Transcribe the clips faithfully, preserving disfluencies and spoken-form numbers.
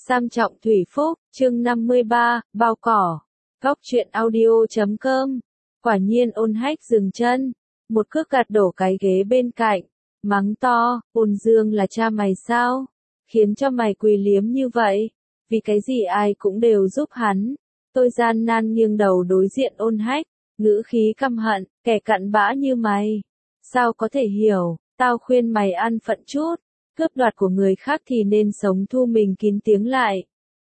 Sam Trọng Thủy Phúc, chương năm mươi ba, bao cỏ. Góc truyện audio chấm com. Quả nhiên ôn hách dừng chân, một cước gạt đổ cái ghế bên cạnh, mắng to, ôn dương là cha mày sao? Khiến cho mày quỳ liếm như vậy, vì cái gì ai cũng đều giúp hắn. Tôi gian nan nghiêng đầu đối diện ôn hách, ngữ khí căm hận, kẻ cặn bã như mày. Sao có thể hiểu, tao khuyên mày ăn phận chút, cướp đoạt của người khác thì nên sống thu mình kín tiếng lại.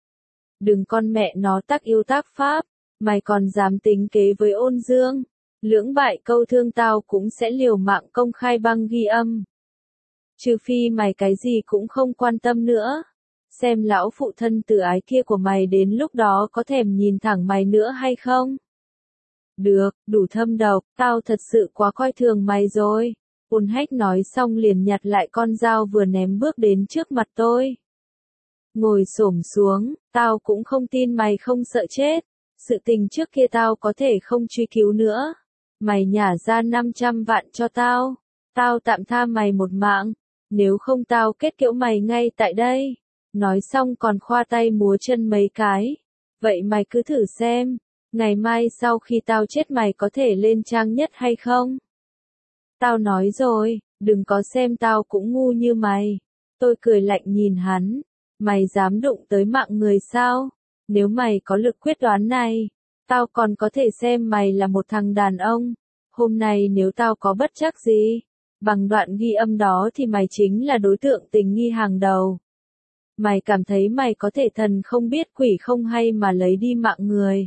Đừng con mẹ nó tác yêu tác pháp, mày còn dám tính kế với ôn dương. Lưỡng bại câu thương tao cũng sẽ liều mạng công khai băng ghi âm. Trừ phi mày cái gì cũng không quan tâm nữa. Xem lão phụ thân tự ái kia của mày đến lúc đó có thèm nhìn thẳng mày nữa hay không? Được, đủ thâm độc, tao thật sự quá coi thường mày rồi. Ôn hách nói xong liền nhặt lại con dao vừa ném bước đến trước mặt tôi. Ngồi xổm xuống, tao cũng không tin mày không sợ chết. Sự tình trước kia tao có thể không truy cứu nữa. Mày nhả ra năm trăm vạn cho tao. Tao tạm tha mày một mạng. Nếu không tao kết liễu mày ngay tại đây. Nói xong còn khoa tay múa chân mấy cái. Vậy mày cứ thử xem. Ngày mai sau khi tao chết mày có thể lên trang nhất hay không? Tao nói rồi, đừng có xem tao cũng ngu như mày. Tôi cười lạnh nhìn hắn. Mày dám đụng tới mạng người sao? Nếu mày có lực quyết đoán này, tao còn có thể xem mày là một thằng đàn ông. Hôm nay nếu tao có bất trắc gì, bằng đoạn ghi âm đó thì mày chính là đối tượng tình nghi hàng đầu. Mày cảm thấy mày có thể thần không biết quỷ không hay mà lấy đi mạng người.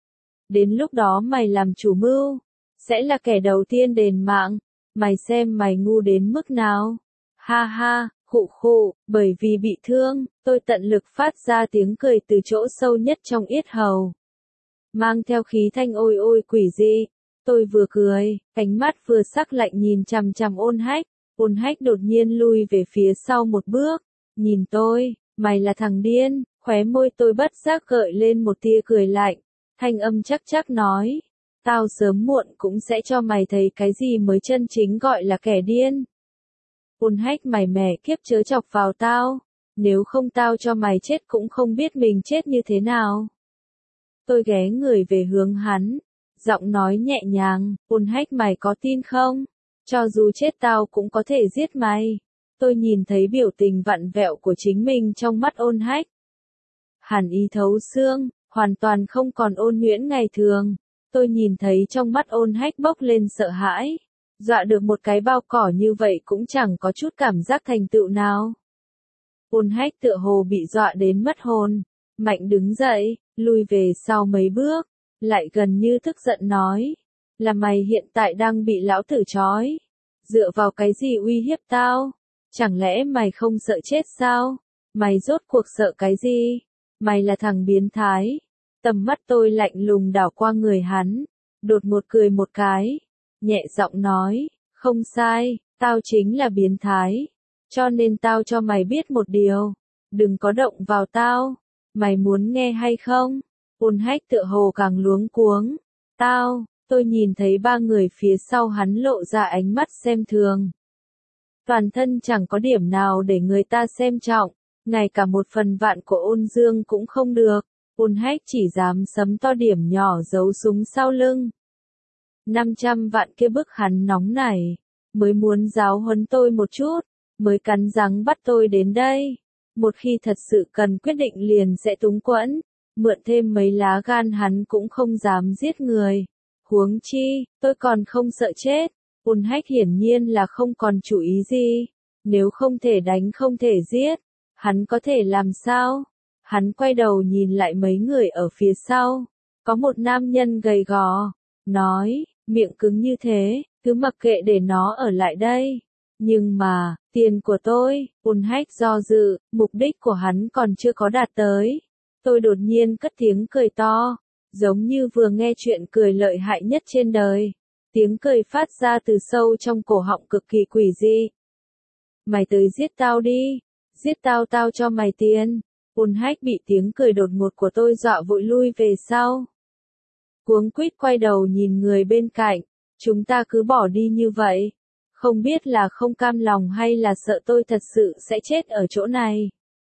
Đến lúc đó mày làm chủ mưu, sẽ là kẻ đầu tiên đền mạng. Mày xem mày ngu đến mức nào. Ha ha, khụ khụ, bởi vì bị thương, tôi tận lực phát ra tiếng cười từ chỗ sâu nhất trong yết hầu. Mang theo khí thanh ôi ôi quỷ dị. Tôi vừa cười, ánh mắt vừa sắc lạnh nhìn chằm chằm ôn hách. Ôn hách đột nhiên lui về phía sau một bước. Nhìn tôi, mày là thằng điên. Khóe môi tôi bất giác gợi lên một tia cười lạnh. Thanh âm chắc chắc nói. Tao sớm muộn cũng sẽ cho mày thấy cái gì mới chân chính gọi là kẻ điên. Ôn hách mày mẻ kiếp chớ chọc vào tao. Nếu không tao cho mày chết cũng không biết mình chết như thế nào. Tôi ghé người về hướng hắn. Giọng nói nhẹ nhàng, ôn hách mày có tin không? Cho dù chết tao cũng có thể giết mày. Tôi nhìn thấy biểu tình vặn vẹo của chính mình trong mắt ôn hách. Hàn ý thấu xương, hoàn toàn không còn ôn nhuyễn ngày thường. Tôi nhìn thấy trong mắt ôn hách bốc lên sợ hãi. Dọa được một cái bao cỏ như vậy cũng chẳng có chút cảm giác thành tựu nào. Ôn hách tựa hồ bị dọa đến mất hồn. Mạnh đứng dậy, lui về sau mấy bước. Lại gần như tức giận nói. Là mày hiện tại đang bị lão tử trói. Dựa vào cái gì uy hiếp tao? Chẳng lẽ mày không sợ chết sao? Mày rốt cuộc sợ cái gì? Mày là thằng biến thái. Tầm mắt tôi lạnh lùng đảo qua người hắn. Đột ngột cười một cái. Nhẹ giọng nói. Không sai, tao chính là biến thái. Cho nên tao cho mày biết một điều. Đừng có động vào tao. Mày muốn nghe hay không? Ôn hách tựa hồ càng luống cuống. Tao, tôi nhìn thấy ba người phía sau hắn lộ ra ánh mắt xem thường. Toàn thân chẳng có điểm nào để người ta xem trọng. Ngay cả một phần vạn của ôn dương cũng không được. Ôn hách chỉ dám sấm to điểm nhỏ giấu súng sau lưng. năm trăm vạn kia bức hắn nóng nảy. Mới muốn giáo huấn tôi một chút. Mới cắn răng bắt tôi đến đây. Một khi thật sự cần quyết định liền sẽ túng quẫn. Mượn thêm mấy lá gan hắn cũng không dám giết người. Huống chi, tôi còn không sợ chết. Ôn hách hiển nhiên là không còn chủ ý gì. Nếu không thể đánh không thể giết. Hắn có thể làm sao? Hắn quay đầu nhìn lại mấy người ở phía sau. Có một nam nhân gầy gò. Nói, miệng cứng như thế, cứ mặc kệ để nó ở lại đây. Nhưng mà, tiền của tôi, ôn hách do dự, mục đích của hắn còn chưa có đạt tới. Tôi đột nhiên cất tiếng cười to, giống như vừa nghe chuyện cười lợi hại nhất trên đời. Tiếng cười phát ra từ sâu trong cổ họng cực kỳ quỷ dị. Mày tới giết tao đi, giết tao tao cho mày tiền. Ôn hách bị tiếng cười đột ngột của tôi dọa vội lui về sau. Cuống quýt quay đầu nhìn người bên cạnh, chúng ta cứ bỏ đi như vậy. Không biết là không cam lòng hay là sợ tôi thật sự sẽ chết ở chỗ này.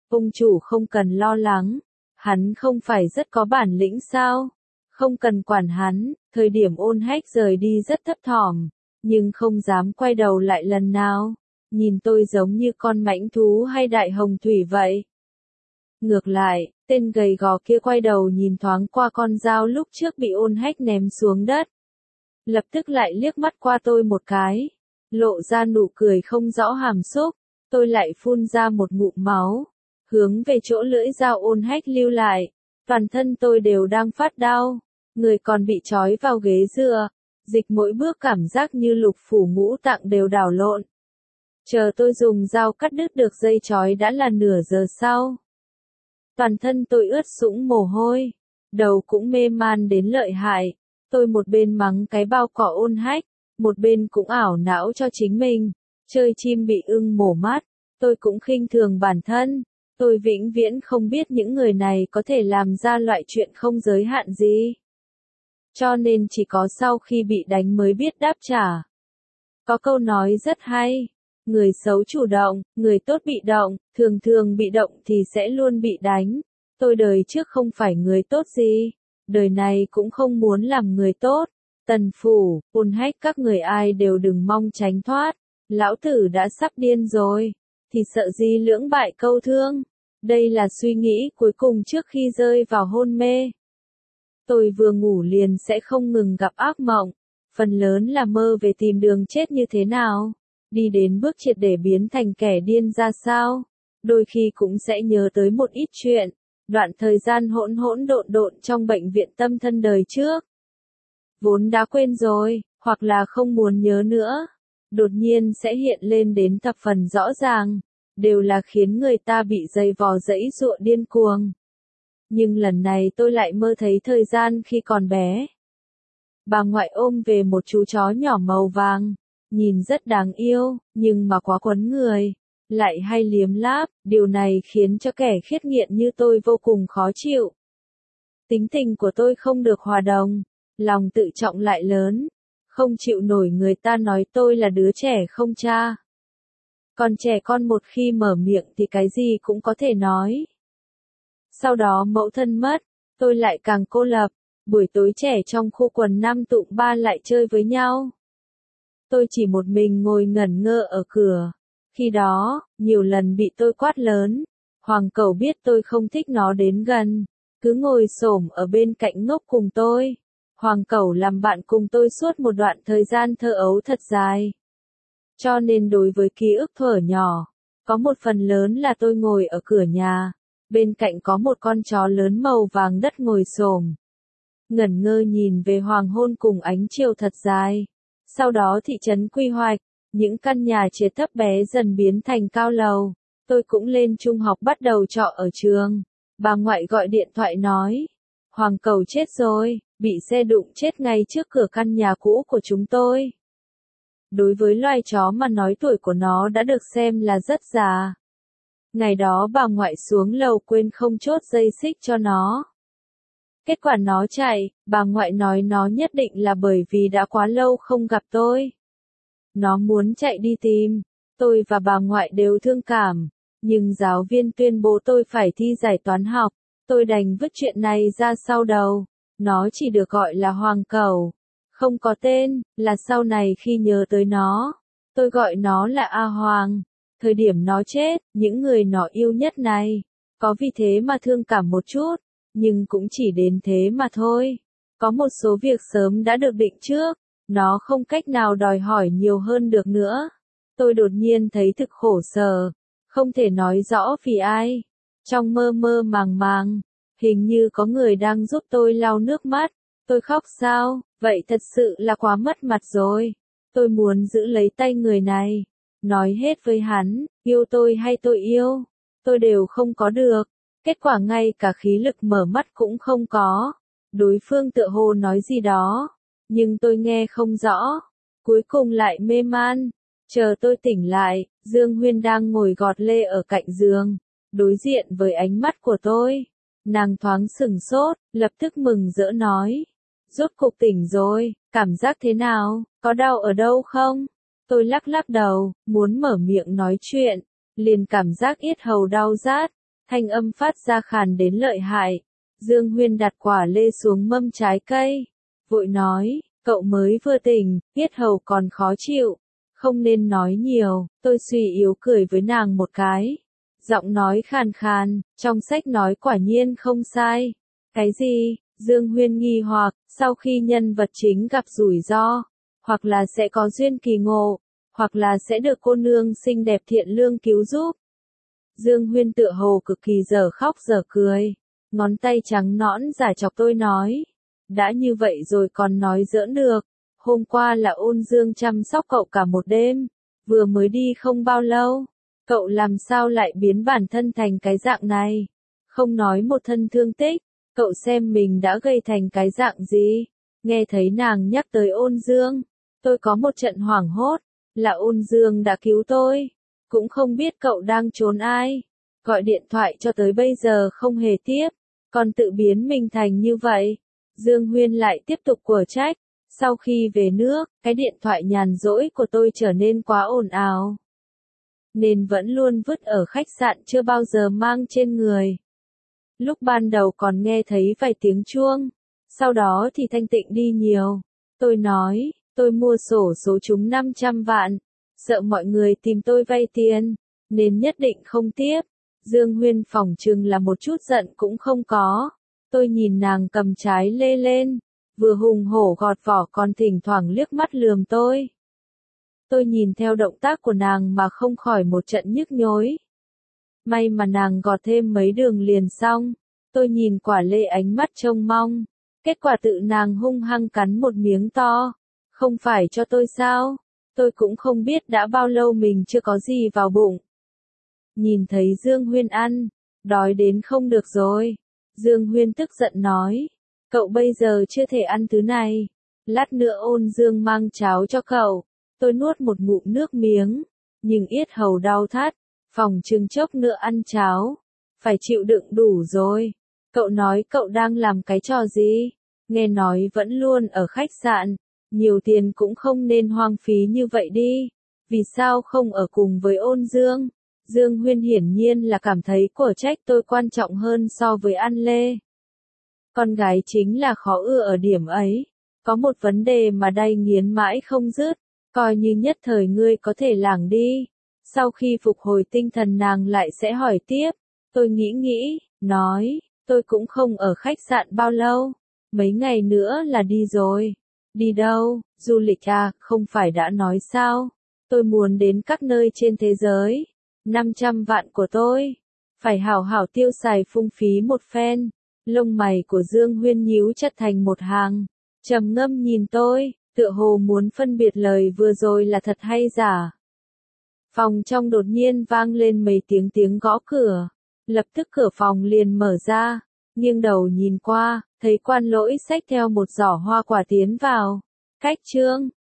Ông chủ không cần lo lắng, hắn không phải rất có bản lĩnh sao? Không cần quản hắn, thời điểm Ôn Hách rời đi rất thấp thỏm, nhưng không dám quay đầu lại lần nào. Nhìn tôi giống như con mãnh thú hay đại hồng thủy vậy. Ngược lại, tên gầy gò kia quay đầu nhìn thoáng qua con dao lúc trước bị Ôn Hách ném xuống đất. Lập tức lại liếc mắt qua tôi một cái, lộ ra nụ cười không rõ hàm xúc, tôi lại phun ra một ngụm máu, hướng về chỗ lưỡi dao Ôn Hách lưu lại, toàn thân tôi đều đang phát đau, người còn bị trói vào ghế dựa, dịch mỗi bước cảm giác như lục phủ ngũ tạng đều đảo lộn. Chờ tôi dùng dao cắt đứt được dây trói đã là nửa giờ sau. Toàn thân tôi ướt sũng mồ hôi, đầu cũng mê man đến lợi hại, tôi một bên mắng cái bao cỏ Ôn Hách, một bên cũng ảo não cho chính mình, chơi chim bị ưng mổ mắt, tôi cũng khinh thường bản thân, tôi vĩnh viễn không biết những người này có thể làm ra loại chuyện không giới hạn gì. Cho nên chỉ có sau khi bị đánh mới biết đáp trả. Có câu nói rất hay, người xấu chủ động, người tốt bị động, thường thường bị động thì sẽ luôn bị đánh. Tôi đời trước không phải người tốt gì, đời này cũng không muốn làm người tốt. Tần Phủ, Ôn Hách các người ai đều đừng mong tránh thoát, lão tử đã sắp điên rồi, thì sợ gì lưỡng bại câu thương. Đây là suy nghĩ cuối cùng trước khi rơi vào hôn mê. Tôi vừa ngủ liền sẽ không ngừng gặp ác mộng, phần lớn là mơ về tìm đường chết như thế nào, đi đến bước triệt để biến thành kẻ điên ra sao, đôi khi cũng sẽ nhớ tới một ít chuyện, đoạn thời gian hỗn hỗn độn độn trong bệnh viện tâm thân đời trước. Vốn đã quên rồi, hoặc là không muốn nhớ nữa, đột nhiên sẽ hiện lên đến thập phần rõ ràng, đều là khiến người ta bị dày vò dẫy dụa điên cuồng. Nhưng lần này tôi lại mơ thấy thời gian khi còn bé. Bà ngoại ôm về một chú chó nhỏ màu vàng, nhìn rất đáng yêu, nhưng mà quá quấn người, lại hay liếm láp, điều này khiến cho kẻ khiết nghiện như tôi vô cùng khó chịu. Tính tình của tôi không được hòa đồng, lòng tự trọng lại lớn, không chịu nổi người ta nói tôi là đứa trẻ không cha. Còn trẻ con một khi mở miệng thì cái gì cũng có thể nói. Sau đó mẫu thân mất, tôi lại càng cô lập, buổi tối trẻ trong khu quần năm tụm ba lại chơi với nhau. Tôi chỉ một mình ngồi ngẩn ngơ ở cửa. Khi đó, nhiều lần bị tôi quát lớn, Hoàng Cẩu biết tôi không thích nó đến gần, cứ ngồi xổm ở bên cạnh ngốc cùng tôi. Hoàng Cẩu làm bạn cùng tôi suốt một đoạn thời gian thơ ấu thật dài. Cho nên đối với ký ức thuở nhỏ, có một phần lớn là tôi ngồi ở cửa nhà, bên cạnh có một con chó lớn màu vàng đất ngồi xổm, ngẩn ngơ nhìn về hoàng hôn cùng ánh chiều thật dài. Sau đó thị trấn quy hoạch, những căn nhà chia thấp bé dần biến thành cao lầu. Tôi cũng lên trung học bắt đầu trọ ở trường. Bà ngoại gọi điện thoại nói, Hoàng Cẩu chết rồi, bị xe đụng chết ngay trước cửa căn nhà cũ của chúng tôi. Đối với loài chó mà nói tuổi của nó đã được xem là rất già. Ngày đó bà ngoại xuống lầu quên không chốt dây xích cho nó. Kết quả nó chạy, bà ngoại nói nó nhất định là bởi vì đã quá lâu không gặp tôi. Nó muốn chạy đi tìm, tôi và bà ngoại đều thương cảm, nhưng giáo viên tuyên bố tôi phải thi giải toán học, tôi đành vứt chuyện này ra sau đầu, nó chỉ được gọi là Hoàng Cẩu, không có tên, là sau này khi nhớ tới nó, tôi gọi nó là A Hoàng. Thời điểm nó chết, những người nó yêu nhất này, có vì thế mà thương cảm một chút, nhưng cũng chỉ đến thế mà thôi. Có một số việc sớm đã được định trước, nó không cách nào đòi hỏi nhiều hơn được nữa. Tôi đột nhiên thấy thực khổ sở, không thể nói rõ vì ai. Trong mơ mơ màng màng, hình như có người đang giúp tôi lau nước mắt. Tôi khóc sao, vậy thật sự là quá mất mặt rồi. Tôi muốn giữ lấy tay người này, nói hết với hắn, yêu tôi hay tôi yêu, tôi đều không có được. Kết quả ngay cả khí lực mở mắt cũng không có. Đối phương tựa hồ nói gì đó, nhưng tôi nghe không rõ. Cuối cùng lại mê man. Chờ tôi tỉnh lại, Dương Huyên đang ngồi gọt lê ở cạnh giường, đối diện với ánh mắt của tôi. Nàng thoáng sừng sốt, lập tức mừng rỡ nói. Rốt cục tỉnh rồi, cảm giác thế nào, có đau ở đâu không? Tôi lắc lắc đầu, muốn mở miệng nói chuyện, liền cảm giác yết hầu đau rát. thanh âm phát ra khàn đến lợi hại. Dương Huyên đặt quả lê xuống mâm trái cây, vội nói, cậu mới vừa tỉnh, yết hầu còn khó chịu, không nên nói nhiều. Tôi suy yếu cười với nàng một cái, giọng nói khàn khàn, trong sách nói quả nhiên không sai. Cái gì? Dương Huyên nghi hoặc, sau khi nhân vật chính gặp rủi ro, hoặc là sẽ có duyên kỳ ngộ, hoặc là sẽ được cô nương xinh đẹp thiện lương cứu giúp. Dương Huyên tựa hồ cực kỳ dở khóc dở cười, ngón tay trắng nõn giải chọc tôi nói, đã như vậy rồi còn nói giỡn được, hôm qua là Ôn Dương chăm sóc cậu cả một đêm, vừa mới đi không bao lâu, cậu làm sao lại biến bản thân thành cái dạng này, không nói một thân thương tích, cậu xem mình đã gây thành cái dạng gì. Nghe thấy nàng nhắc tới Ôn Dương, tôi có một trận hoảng hốt, là Ôn Dương đã cứu tôi, cũng không biết cậu đang trốn ai, gọi điện thoại cho tới bây giờ không hề tiếp, còn tự biến mình thành như vậy. Dương Huyên lại tiếp tục của trách, sau khi về nước, cái điện thoại nhàn rỗi của tôi trở nên quá ồn ào, nên vẫn luôn vứt ở khách sạn chưa bao giờ mang trên người. Lúc ban đầu còn nghe thấy vài tiếng chuông, sau đó thì thanh tịnh đi nhiều. Tôi nói, tôi mua xổ số trúng năm trăm vạn, sợ mọi người tìm tôi vay tiền, nên nhất định không tiếp. Dương Huyên phỏng chừng là một chút giận cũng không có. Tôi nhìn nàng cầm trái lê lên, vừa hùng hổ gọt vỏ còn thỉnh thoảng liếc mắt lườm tôi. Tôi nhìn theo động tác của nàng mà không khỏi một trận nhức nhối. May mà nàng gọt thêm mấy đường liền xong. Tôi nhìn quả lê ánh mắt trông mong. Kết quả tự nàng hung hăng cắn một miếng to. Không phải cho tôi sao? Tôi cũng không biết đã bao lâu mình chưa có gì vào bụng. Nhìn thấy Dương Huyên ăn, đói đến không được rồi. Dương Huyên tức giận nói, cậu bây giờ chưa thể ăn thứ này. Lát nữa Ôn Dương mang cháo cho cậu. Tôi nuốt một ngụm nước miếng, nhưng yết hầu đau thắt, phòng chừng chốc nữa ăn cháo, phải chịu đựng đủ rồi. Cậu nói cậu đang làm cái trò gì? Nghe nói vẫn luôn ở khách sạn, nhiều tiền cũng không nên hoang phí như vậy đi. Vì sao không ở cùng với Ôn Dương? Dương Huyên hiển nhiên là cảm thấy của trách tôi quan trọng hơn so với ăn lê. Con gái chính là khó ưa ở điểm ấy. Có một vấn đề mà đay nghiến mãi không dứt. Coi như nhất thời ngươi có thể lảng đi. Sau khi phục hồi tinh thần nàng lại sẽ hỏi tiếp. Tôi nghĩ nghĩ, nói, tôi cũng không ở khách sạn bao lâu. Mấy ngày nữa là đi rồi. Đi đâu? Du lịch à, không phải đã nói sao? Tôi muốn đến các nơi trên thế giới. năm trăm vạn của tôi. Phải hảo hảo tiêu xài phung phí một phen. Lông mày của Dương Huyên nhíu chặt thành một hàng. Trầm ngâm nhìn tôi. Tựa hồ muốn phân biệt lời vừa rồi là thật hay giả. Phòng trong đột nhiên vang lên mấy tiếng tiếng gõ cửa. Lập tức cửa phòng liền mở ra. Nghiêng đầu nhìn qua, thấy Quan Lỗi xách theo một giỏ hoa quả tiến vào. Khách Trương,